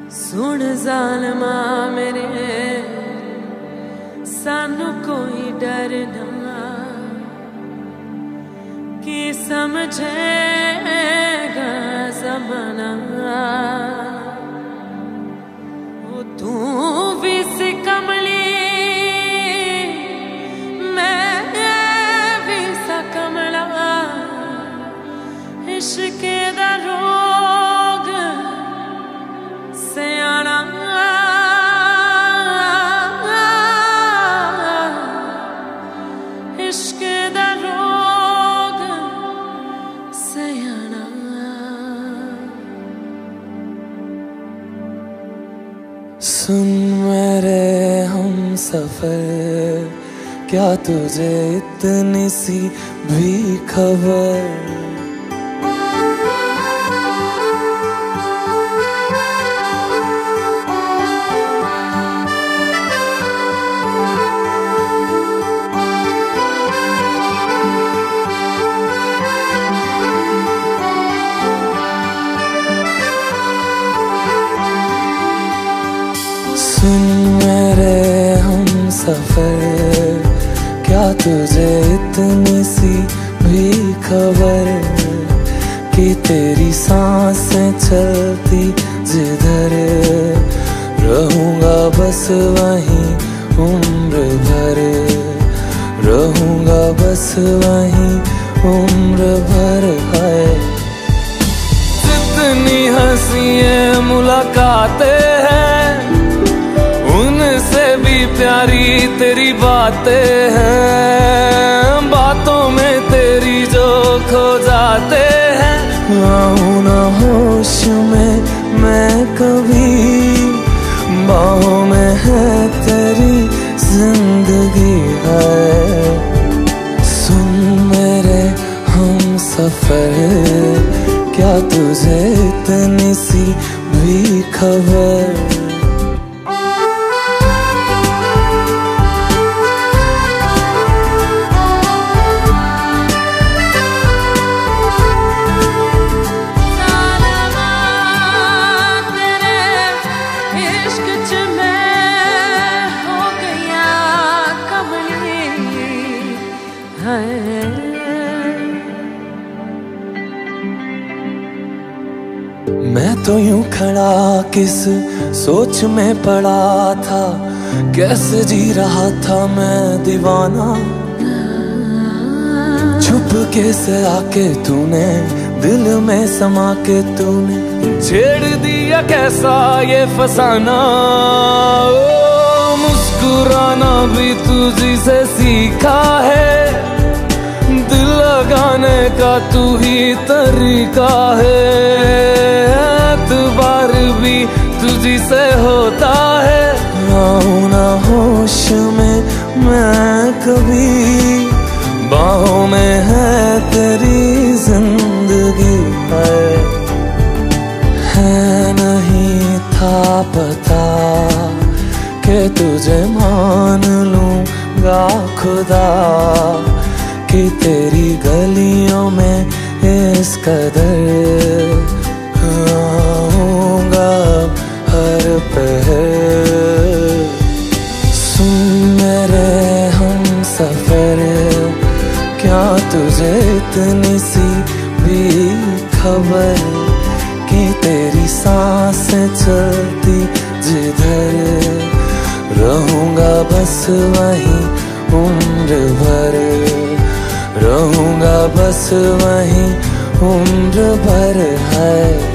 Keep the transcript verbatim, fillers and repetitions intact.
सुन ज़ालिमा मेरे सानू कोई डर ना कि समझेगा ज़माना। वो तू भी सी कमली मैं भी सा कमला, इश्क दा रोग सयाना इश्क दा रोग सयाना। सुन मेरे हम सफर, क्या तुझे इतनी सी भी खबर? सुन मेरे हम सफर, क्या तुझे इतनी सी भी खबर कि तेरी सांसें चलती जिधर रहूंगा बस वहीं उम्र भर, रहूंगा बस वहीं उम्र भर। है जितनी हंसी मुलाकातें हैं, उनसे भी प्यारी तेरी बातें हैं। बातों में तेरी जो खो जाते हैं, आऊं ना होश में मैं कभी, बाहों में है तेरी जिंदगी है। सुन मेरे हम सफर, क्या तुझे इतनी सी भी खबर? मैं तो यूं खड़ा किस सोच में पड़ा था, कैसे जी रहा था मैं दीवाना। छुप के से आके तूने दिल में समा के तूने छेड़ दिया कैसा ये फसाना। ओ मुस्कुराना भी तुझी से सीखा है, दिल लगाने का तू ही तरीका है। एतबार भी तुझी से होता है, आऊं ना होश में मैं कभी, बाहों में है तेरी जिंदगी है। है नहीं था पता कि तुझे मान लूंगा खुदा, कि तेरी गलियों में इस कदर आऊंगा हर पहर। सुन मेरे हम सफर, क्या तुझे इतनी सी भी खबर कि तेरी सांसें चलती जिधर रहूंगा बस वहीं उम्र भर, रहूंगा बस वहीं उम्र भर। है